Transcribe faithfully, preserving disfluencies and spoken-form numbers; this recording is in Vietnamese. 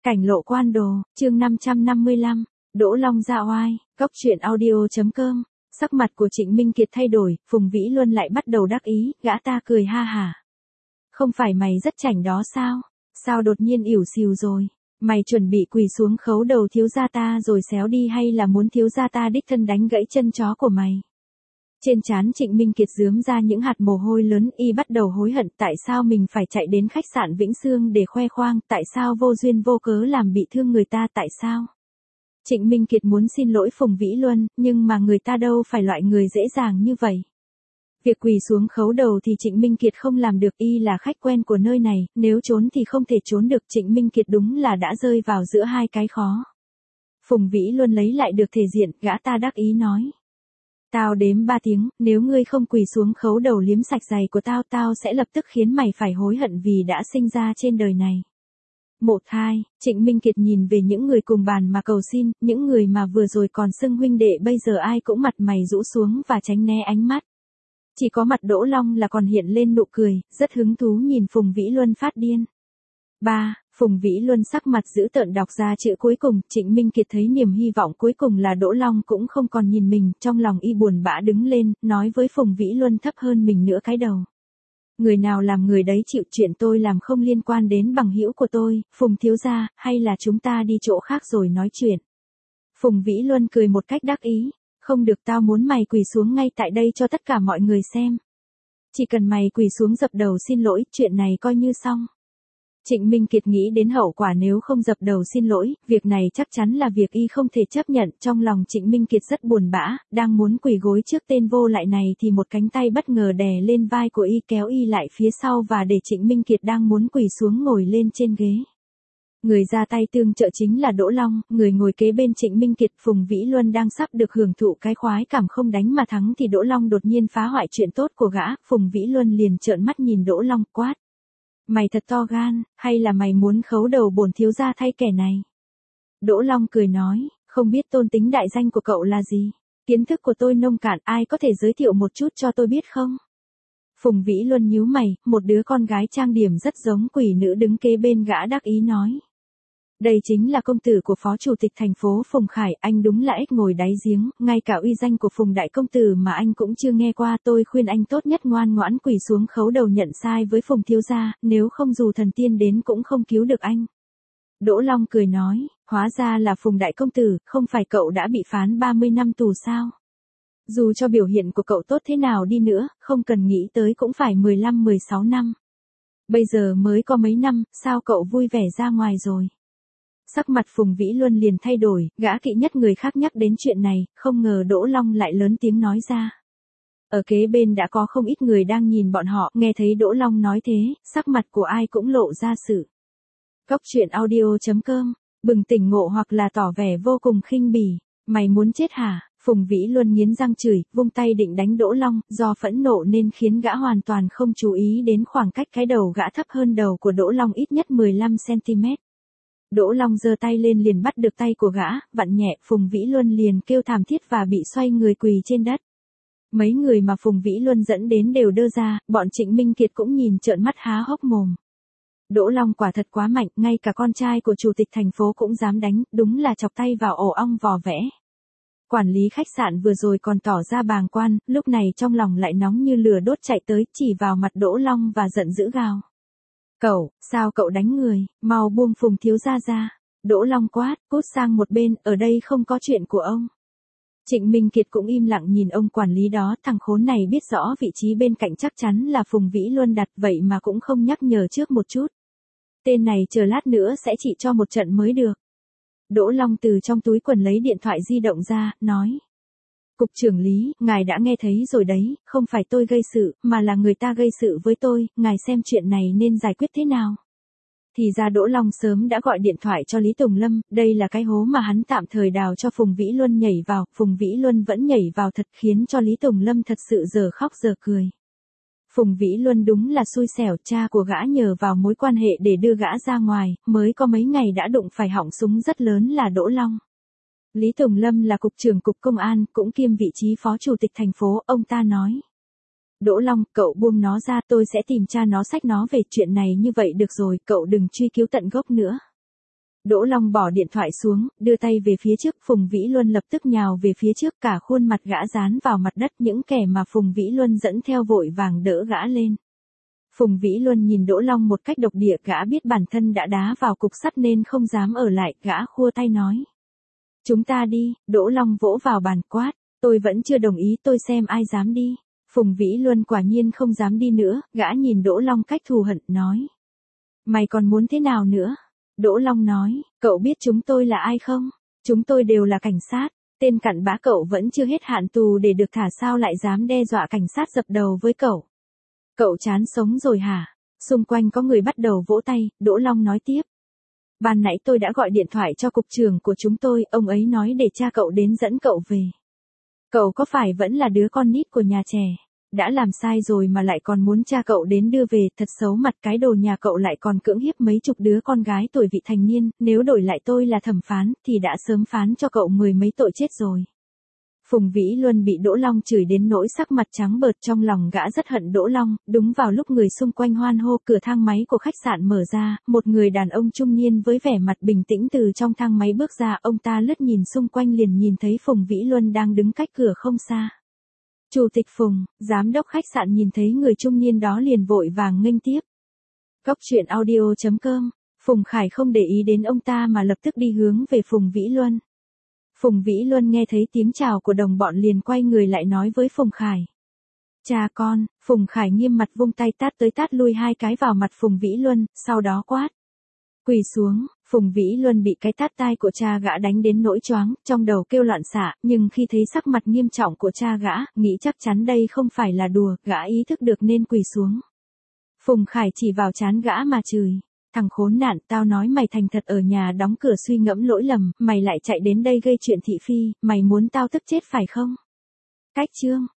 Cảnh lộ quan đồ, chương năm trăm năm mươi lăm, Đỗ Long ra oai, góc truyện audio.com. Sắc mặt của Trịnh Minh Kiệt thay đổi, Phùng Vĩ Luân lại bắt đầu đắc ý, gã ta cười ha hả. Không phải mày rất chảnh đó sao? Sao đột nhiên ỉu xìu rồi? Mày chuẩn bị quỳ xuống khấu đầu thiếu gia ta rồi xéo đi hay là muốn thiếu gia ta đích thân đánh gãy chân chó của mày? Trên trán Trịnh Minh Kiệt rướm ra những hạt mồ hôi lớn, y bắt đầu hối hận tại sao mình phải chạy đến khách sạn Vĩnh Sương để khoe khoang, tại sao vô duyên vô cớ làm bị thương người ta, tại sao? Trịnh Minh Kiệt muốn xin lỗi Phùng Vĩ Luân, nhưng mà người ta đâu phải loại người dễ dàng như vậy. Việc quỳ xuống khấu đầu thì Trịnh Minh Kiệt không làm được, y là khách quen của nơi này, nếu trốn thì không thể trốn được. Trịnh Minh Kiệt đúng là đã rơi vào giữa hai cái khó. Phùng Vĩ Luân lấy lại được thể diện, gã ta đắc ý nói. Tao đếm ba tiếng, nếu ngươi không quỳ xuống khấu đầu liếm sạch giày của tao, tao sẽ lập tức khiến mày phải hối hận vì đã sinh ra trên đời này. Một hai, Trịnh Minh Kiệt nhìn về những người cùng bàn mà cầu xin, những người mà vừa rồi còn xưng huynh đệ bây giờ ai cũng mặt mày rũ xuống và tránh né ánh mắt. Chỉ có mặt Đỗ Long là còn hiện lên nụ cười, rất hứng thú nhìn Phùng Vĩ Luân phát điên. ba. Phùng Vĩ Luân sắc mặt dữ tợn đọc ra chữ cuối cùng, Trịnh Minh Kiệt thấy niềm hy vọng cuối cùng là Đỗ Long cũng không còn nhìn mình, trong lòng y buồn bã đứng lên, nói với Phùng Vĩ Luân thấp hơn mình nửa cái đầu. Người nào làm người đấy chịu, chuyện tôi làm không liên quan đến bằng hữu của tôi, Phùng thiếu gia, hay là chúng ta đi chỗ khác rồi nói chuyện. Phùng Vĩ Luân cười một cách đắc ý, không được, tao muốn mày quỳ xuống ngay tại đây cho tất cả mọi người xem. Chỉ cần mày quỳ xuống dập đầu xin lỗi, chuyện này coi như xong. Trịnh Minh Kiệt nghĩ đến hậu quả nếu không dập đầu xin lỗi, việc này chắc chắn là việc y không thể chấp nhận. Trong lòng Trịnh Minh Kiệt rất buồn bã, đang muốn quỳ gối trước tên vô lại này thì một cánh tay bất ngờ đè lên vai của y, kéo y lại phía sau và để Trịnh Minh Kiệt đang muốn quỳ xuống ngồi lên trên ghế. Người ra tay tương trợ chính là Đỗ Long, người ngồi kế bên Trịnh Minh Kiệt. Phùng Vĩ Luân đang sắp được hưởng thụ cái khoái cảm không đánh mà thắng thì Đỗ Long đột nhiên phá hoại chuyện tốt của gã. Phùng Vĩ Luân liền trợn mắt nhìn Đỗ Long, quát. Mày thật to gan, hay là mày muốn khấu đầu bổn thiếu gia thay kẻ này? Đỗ Long cười nói, không biết tôn tính đại danh của cậu là gì? Kiến thức của tôi nông cạn, ai có thể giới thiệu một chút cho tôi biết không? Phùng Vĩ Luân nhíu mày, một đứa con gái trang điểm rất giống quỷ nữ đứng kế bên gã đắc ý nói. Đây chính là công tử của phó chủ tịch thành phố Phùng Khải, anh đúng là ếch ngồi đáy giếng, ngay cả uy danh của Phùng đại công tử mà anh cũng chưa nghe qua. Tôi khuyên anh tốt nhất ngoan ngoãn quỳ xuống khấu đầu nhận sai với Phùng thiếu gia, nếu không dù thần tiên đến cũng không cứu được anh. Đỗ Long cười nói, hóa ra là Phùng đại công tử, không phải cậu đã bị phán ba mươi năm tù sao? Dù cho biểu hiện của cậu tốt thế nào đi nữa, không cần nghĩ tới cũng phải mười lăm mười sáu năm. Bây giờ mới có mấy năm, sao cậu vui vẻ ra ngoài rồi? Sắc mặt Phùng Vĩ Luân liền thay đổi, gã kỵ nhất người khác nhắc đến chuyện này, không ngờ Đỗ Long lại lớn tiếng nói ra. Ở kế bên đã có không ít người đang nhìn bọn họ, nghe thấy Đỗ Long nói thế, sắc mặt của ai cũng lộ ra sự. Góc truyện audio.com, bừng tỉnh ngộ hoặc là tỏ vẻ vô cùng khinh bỉ, mày muốn chết hả? Phùng Vĩ Luân nghiến răng chửi, vung tay định đánh Đỗ Long, do phẫn nộ nên khiến gã hoàn toàn không chú ý đến khoảng cách cái đầu gã thấp hơn đầu của Đỗ Long ít nhất mười lăm xăng ti mét. Đỗ Long giơ tay lên liền bắt được tay của gã, vặn nhẹ, Phùng Vĩ Luân liền kêu thảm thiết và bị xoay người quỳ trên đất. Mấy người mà Phùng Vĩ Luân dẫn đến đều đơ ra, bọn Trịnh Minh Kiệt cũng nhìn trợn mắt há hốc mồm. Đỗ Long quả thật quá mạnh, ngay cả con trai của chủ tịch thành phố cũng dám đánh, đúng là chọc tay vào ổ ong vò vẽ. Quản lý khách sạn vừa rồi còn tỏ ra bàng quan, lúc này trong lòng lại nóng như lửa đốt chạy tới, chỉ vào mặt Đỗ Long và giận dữ gào. Cậu, sao cậu đánh người, mau buông Phùng thiếu gia ra. Đỗ Long quát, cút sang một bên, ở đây không có chuyện của ông. Trịnh Minh Kiệt cũng im lặng nhìn ông quản lý đó, thằng khốn này biết rõ vị trí bên cạnh chắc chắn là Phùng Vĩ Luân đặt, vậy mà cũng không nhắc nhở trước một chút. Tên này chờ lát nữa sẽ trị cho một trận mới được. Đỗ Long từ trong túi quần lấy điện thoại di động ra, nói. Cục trưởng Lý, ngài đã nghe thấy rồi đấy, không phải tôi gây sự, mà là người ta gây sự với tôi, ngài xem chuyện này nên giải quyết thế nào. Thì ra Đỗ Long sớm đã gọi điện thoại cho Lý Tùng Lâm, đây là cái hố mà hắn tạm thời đào cho Phùng Vĩ Luân nhảy vào, Phùng Vĩ Luân vẫn nhảy vào thật khiến cho Lý Tùng Lâm thật sự giờ khóc giờ cười. Phùng Vĩ Luân đúng là xui xẻo, cha của gã nhờ vào mối quan hệ để đưa gã ra ngoài, mới có mấy ngày đã đụng phải họng súng rất lớn là Đỗ Long. Lý Tùng Lâm là cục trưởng cục công an, cũng kiêm vị trí phó chủ tịch thành phố, ông ta nói. Đỗ Long, cậu buông nó ra, tôi sẽ tìm cha nó xách nó về, chuyện này như vậy được rồi, cậu đừng truy cứu tận gốc nữa. Đỗ Long bỏ điện thoại xuống, đưa tay về phía trước, Phùng Vĩ Luân lập tức nhào về phía trước, cả khuôn mặt gã dán vào mặt đất, những kẻ mà Phùng Vĩ Luân dẫn theo vội vàng đỡ gã lên. Phùng Vĩ Luân nhìn Đỗ Long một cách độc địa, gã biết bản thân đã đá vào cục sắt nên không dám ở lại, gã khua tay nói. Chúng ta đi, Đỗ Long vỗ vào bàn quát, tôi vẫn chưa đồng ý, tôi xem ai dám đi. Phùng Vĩ Luân quả nhiên không dám đi nữa, gã nhìn Đỗ Long cách thù hận, nói. Mày còn muốn thế nào nữa? Đỗ Long nói, cậu biết chúng tôi là ai không? Chúng tôi đều là cảnh sát, tên cặn bã cậu vẫn chưa hết hạn tù để được thả sao lại dám đe dọa cảnh sát dập đầu với cậu? Cậu chán sống rồi hả? Xung quanh có người bắt đầu vỗ tay, Đỗ Long nói tiếp. Ban nãy tôi đã gọi điện thoại cho cục trưởng của chúng tôi, ông ấy nói để cha cậu đến dẫn cậu về. Cậu có phải vẫn là đứa con nít của nhà trẻ? Đã làm sai rồi mà lại còn muốn cha cậu đến đưa về, thật xấu mặt, cái đồ nhà cậu lại còn cưỡng hiếp mấy chục đứa con gái tuổi vị thành niên, nếu đổi lại tôi là thẩm phán, thì đã sớm phán cho cậu mười mấy tội chết rồi. Phùng Vĩ Luân bị Đỗ Long chửi đến nỗi sắc mặt trắng bợt, trong lòng gã rất hận Đỗ Long. Đúng vào lúc người xung quanh hoan hô, cửa thang máy của khách sạn mở ra, một người đàn ông trung niên với vẻ mặt bình tĩnh từ trong thang máy bước ra, ông ta lướt nhìn xung quanh liền nhìn thấy Phùng Vĩ Luân đang đứng cách cửa không xa. Chủ tịch Phùng, giám đốc khách sạn nhìn thấy người trung niên đó liền vội vàng nghênh tiếp. Góc truyện audio chấm com, Phùng Khải không để ý đến ông ta mà lập tức đi hướng về Phùng Vĩ Luân. Phùng Vĩ Luân nghe thấy tiếng chào của đồng bọn liền quay người lại nói với Phùng Khải. Cha con, Phùng Khải nghiêm mặt vung tay tát tới tát lui hai cái vào mặt Phùng Vĩ Luân, sau đó quát. Quỳ xuống, Phùng Vĩ Luân bị cái tát tai của cha gã đánh đến nỗi choáng, trong đầu kêu loạn xạ, nhưng khi thấy sắc mặt nghiêm trọng của cha gã, nghĩ chắc chắn đây không phải là đùa, gã ý thức được nên quỳ xuống. Phùng Khải chỉ vào trán gã mà chửi. Thằng khốn nạn, tao nói mày thành thật ở nhà đóng cửa suy ngẫm lỗi lầm, mày lại chạy đến đây gây chuyện thị phi, mày muốn tao tức chết phải không? Cách chương.